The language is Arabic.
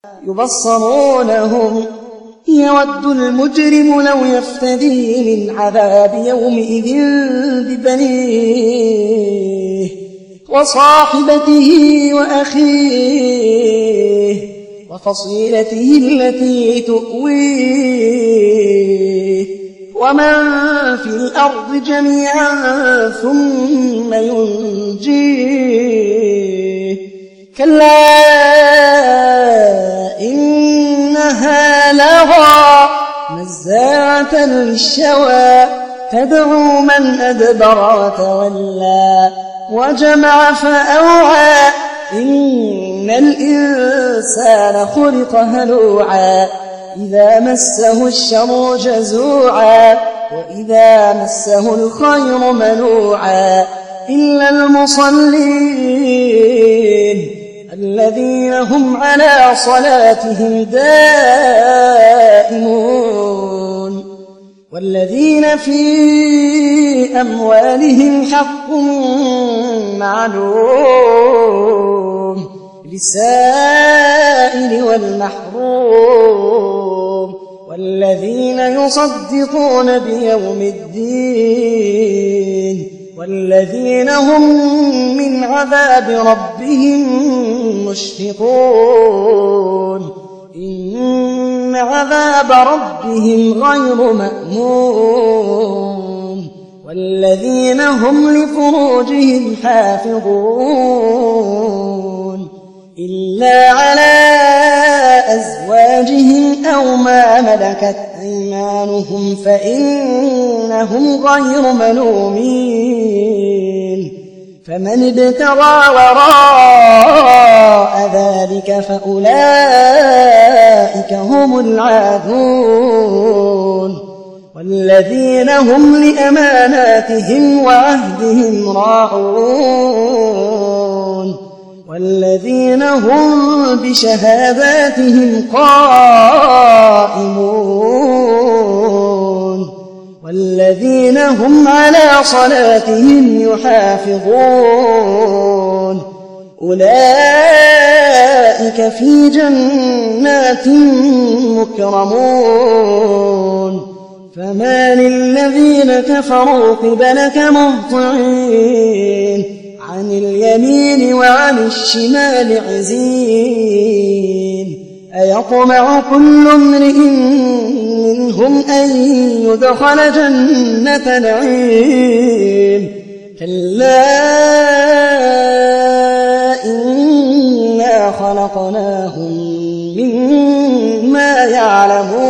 يبصرونهم يود المجرم لو يفتدي من عذاب يومئذ ببنيه وصاحبته وأخيه وفصيلته التي تؤويه ومن في الأرض جميعا ثم ينجيه كلا إنها لظى نزاعة للشوى تدعو من أدبر وتولى وجمع فأوعى إن الإنسان خلق هلوعا إذا مسه الشر جزوعا وإذا مسه الخير منوعا إلا المصلين الذين هم على صلاتهم دائمون والذين في أموالهم حق معلوم للسائل والمحروم والذين يصدقون بيوم الدين والذين هم من عذاب ربهم مشفقون إن عذاب ربهم غير مأمون والذين هم لفروجهم حافظون إلا على أزواجهم أو ما ملكت أيمانهم فإنهم غير ملومين فمن ابتغى وراء ذلك فأولئك هم العادون والذين هم لأماناتهم وعهدهم راعون والذين هم بشهاداتهم قائمون والذين هم على صلاتهم يحافظون أولئك في جنات مكرمون فما للذين كفروا قبلك مهطعين عن اليمين وعن الشمال عزين أيطمع كل امرئ منهم أن يدخل جنة نعيم كلا إنا خلقناهم مما يعلمون